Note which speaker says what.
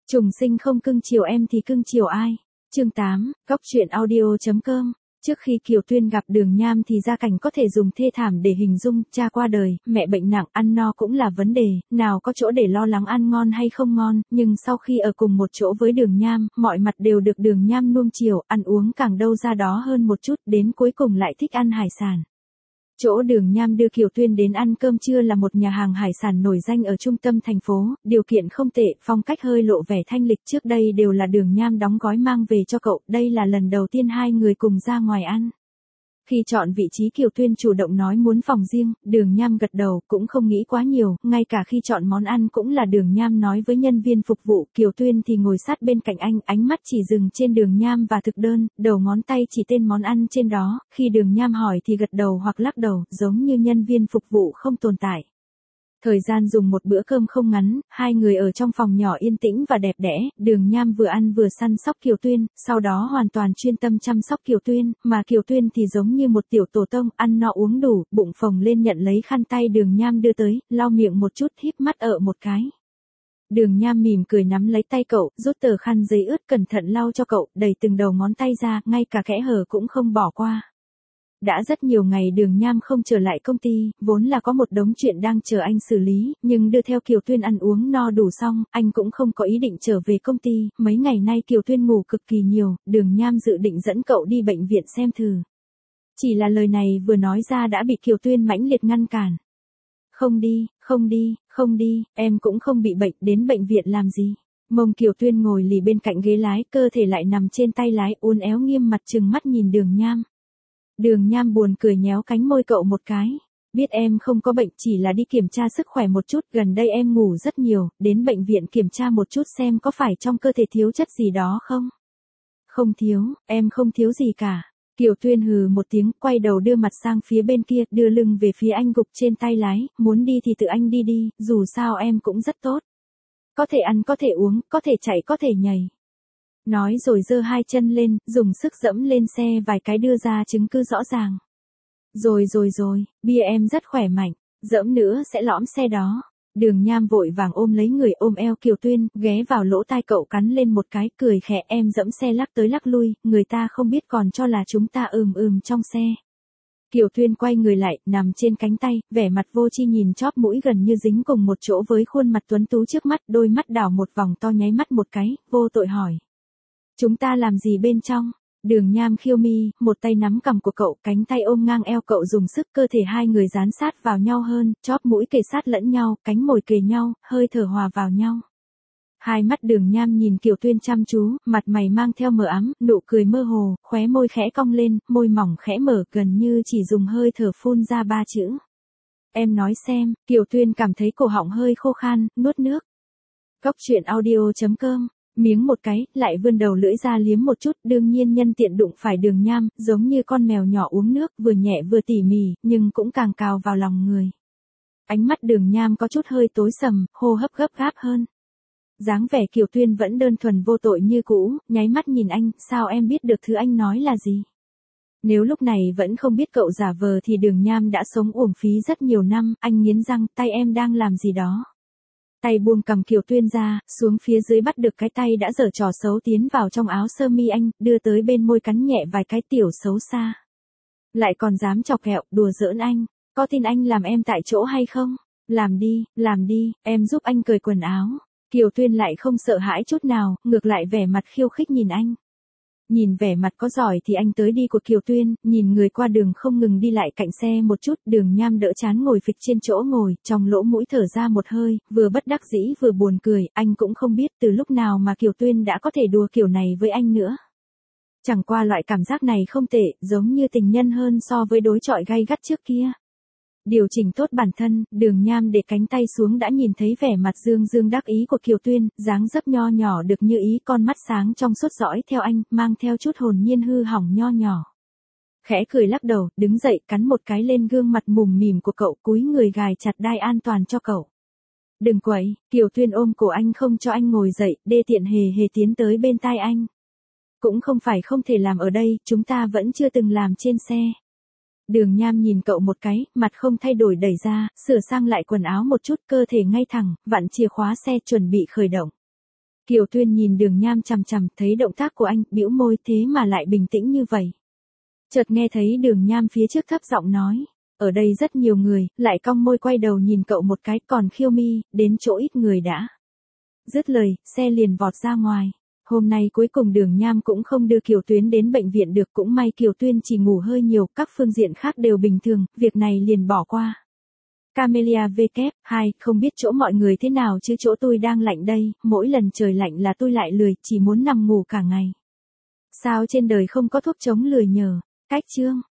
Speaker 1: Trùng sinh không cưng chiều em thì cưng chiều ai? Chương 8, Góc truyện audio.com. Trước khi Kiều Tuyên gặp Đường Nham thì gia cảnh có thể dùng thê thảm để hình dung, cha qua đời, mẹ bệnh nặng, ăn no cũng là vấn đề, nào có chỗ để lo lắng ăn ngon hay không ngon, nhưng sau khi ở cùng một chỗ với Đường Nham, mọi mặt đều được Đường Nham nuông chiều, ăn uống càng đâu ra đó hơn một chút, đến cuối cùng lại thích ăn hải sản. Chỗ Đường Nham đưa Kiều Tuyên đến ăn cơm trưa là một nhà hàng hải sản nổi danh ở trung tâm thành phố, điều kiện không tệ, phong cách hơi lộ vẻ thanh lịch, trước đây đều là Đường Nham đóng gói mang về cho cậu, đây là lần đầu tiên hai người cùng ra ngoài ăn. Khi chọn vị trí Kiều Tuyên chủ động nói muốn phòng riêng, Đường Nham gật đầu, cũng không nghĩ quá nhiều, ngay cả khi chọn món ăn cũng là Đường Nham nói với nhân viên phục vụ, Kiều Tuyên thì ngồi sát bên cạnh anh, ánh mắt chỉ dừng trên Đường Nham và thực đơn, đầu ngón tay chỉ tên món ăn trên đó, khi Đường Nham hỏi thì gật đầu hoặc lắc đầu, giống như nhân viên phục vụ không tồn tại. Thời gian dùng một bữa cơm không ngắn, hai người ở trong phòng nhỏ yên tĩnh và đẹp đẽ, Đường Nham vừa ăn vừa săn sóc Kiều Tuyên, sau đó hoàn toàn chuyên tâm chăm sóc Kiều Tuyên, mà Kiều Tuyên thì giống như một tiểu tổ tông, ăn no uống đủ, bụng phồng lên nhận lấy khăn tay Đường Nham đưa tới, lau miệng một chút, híp mắt ở một cái. Đường Nham mỉm cười nắm lấy tay cậu, rút tờ khăn giấy ướt cẩn thận lau cho cậu, đẩy từng đầu ngón tay ra, ngay cả kẽ hở cũng không bỏ qua. Đã rất nhiều ngày Đường Nham không trở lại công ty, vốn là có một đống chuyện đang chờ anh xử lý, nhưng đưa theo Kiều Tuyên ăn uống no đủ xong, anh cũng không có ý định trở về công ty, mấy ngày nay Kiều Tuyên ngủ cực kỳ nhiều, Đường Nham dự định dẫn cậu đi bệnh viện xem thử. Chỉ là lời này vừa nói ra đã bị Kiều Tuyên mãnh liệt ngăn cản. Không đi, không đi, không đi, em cũng không bị bệnh, đến bệnh viện làm gì. Mông Kiều Tuyên ngồi lì bên cạnh ghế lái, cơ thể lại nằm trên tay lái, uốn éo nghiêm mặt trừng mắt nhìn Đường Nham. Đường Nham buồn cười nhéo cánh môi cậu một cái. Biết em không có bệnh, chỉ là đi kiểm tra sức khỏe một chút, gần đây em ngủ rất nhiều, đến bệnh viện kiểm tra một chút xem có phải trong cơ thể thiếu chất gì đó không. Không thiếu, em không thiếu gì cả. Kiều Tuyên hừ một tiếng, quay đầu đưa mặt sang phía bên kia, đưa lưng về phía anh gục trên tay lái, muốn đi thì tự anh đi đi, dù sao em cũng rất tốt. Có thể ăn có thể uống, có thể chạy có thể nhảy. Nói rồi giơ hai chân lên, dùng sức dẫm lên xe vài cái đưa ra chứng cứ rõ ràng. Rồi, bia em rất khỏe mạnh, dẫm nữa sẽ lõm xe đó. Đường Nham vội vàng ôm lấy người, ôm eo Kiều Tuyên, ghé vào lỗ tai cậu cắn lên một cái, cười khẽ, em dẫm xe lắc tới lắc lui, người ta không biết còn cho là chúng ta trong xe. Kiều Tuyên quay người lại, nằm trên cánh tay, vẻ mặt vô tri nhìn chóp mũi gần như dính cùng một chỗ với khuôn mặt tuấn tú trước mắt, đôi mắt đảo một vòng to nháy mắt một cái, vô tội hỏi. Chúng ta làm gì bên trong? Đường Nham khiêu mi, một tay nắm cằm của cậu, cánh tay ôm ngang eo cậu dùng sức, cơ thể hai người dán sát vào nhau hơn, chóp mũi kề sát lẫn nhau, cánh mồi kề nhau, hơi thở hòa vào nhau. Hai mắt Đường Nham nhìn Kiều Tuyên chăm chú, mặt mày mang theo mờ ám, nụ cười mơ hồ, khóe môi khẽ cong lên, môi mỏng khẽ mở, gần như chỉ dùng hơi thở phun ra ba chữ. Em nói xem. Kiều Tuyên cảm thấy cổ họng hơi khô khan, nuốt nước. Góc truyện audio.com. Miếng một cái, lại vươn đầu lưỡi ra liếm một chút, đương nhiên nhân tiện đụng phải Đường Nham, giống như con mèo nhỏ uống nước, vừa nhẹ vừa tỉ mỉ, nhưng cũng càng cào vào lòng người. Ánh mắt Đường Nham có chút hơi tối sầm, hô hấp gấp gáp hơn. Dáng vẻ Kiều Tuyên vẫn đơn thuần vô tội như cũ, nháy mắt nhìn anh, sao em biết được thứ anh nói là gì? Nếu lúc này vẫn không biết cậu giả vờ thì Đường Nham đã sống uổng phí rất nhiều năm, anh nghiến răng, tay em đang làm gì đó. Tay buông cầm Kiều Tuyên ra, xuống phía dưới bắt được cái tay đã giở trò xấu tiến vào trong áo sơ mi anh, đưa tới bên môi cắn nhẹ vài cái, tiểu xấu xa. Lại còn dám chọc ghẹo, đùa giỡn anh, có tin anh làm em tại chỗ hay không? Làm đi, em giúp anh cởi quần áo. Kiều Tuyên lại không sợ hãi chút nào, ngược lại vẻ mặt khiêu khích nhìn anh. Nhìn vẻ mặt có giỏi thì anh tới đi của Kiều Tuyên, nhìn người qua đường không ngừng đi lại cạnh xe một chút, Đường Nham đỡ chán ngồi phịch trên chỗ ngồi, trong lỗ mũi thở ra một hơi, vừa bất đắc dĩ vừa buồn cười, anh cũng không biết từ lúc nào mà Kiều Tuyên đã có thể đùa kiểu này với anh nữa. Chẳng qua loại cảm giác này không tệ, giống như tình nhân hơn so với đối chọi gay gắt trước kia. Điều chỉnh tốt bản thân, Đường Nham để cánh tay xuống đã nhìn thấy vẻ mặt dương đắc ý của Kiều Tuyên, dáng dấp nho nhỏ được như ý, con mắt sáng trong suốt dõi theo anh, mang theo chút hồn nhiên hư hỏng nho nhỏ. Khẽ cười lắc đầu, đứng dậy, cắn một cái lên gương mặt mùm mỉm của cậu, cúi người gài chặt đai an toàn cho cậu. Đừng quậy, Kiều Tuyên ôm cổ anh không cho anh ngồi dậy, đê tiện hề tiến tới bên tai anh. Cũng không phải không thể làm ở đây, chúng ta vẫn chưa từng làm trên xe. Đường Nham nhìn cậu một cái, mặt không thay đổi đẩy ra, sửa sang lại quần áo một chút, cơ thể ngay thẳng, vặn chìa khóa xe chuẩn bị khởi động. Kiều Tuyên nhìn Đường Nham chằm chằm, thấy động tác của anh, bĩu môi, thế mà lại bình tĩnh như vậy. Chợt nghe thấy Đường Nham phía trước thấp giọng nói, ở đây rất nhiều người, lại cong môi quay đầu nhìn cậu một cái, còn Khiêu Mi, đến chỗ ít người đã. Dứt lời, xe liền vọt ra ngoài. Hôm nay cuối cùng Đường Nham cũng không đưa Kiều Tuyến đến bệnh viện được, cũng may Kiều Tuyên chỉ ngủ hơi nhiều, các phương diện khác đều bình thường, việc này liền bỏ qua. Camellia VK2, không biết chỗ mọi người thế nào chứ chỗ tôi đang lạnh đây, mỗi lần trời lạnh là tôi lại lười, chỉ muốn nằm ngủ cả ngày. Sao trên đời không có thuốc chống lười nhờ? Cách chương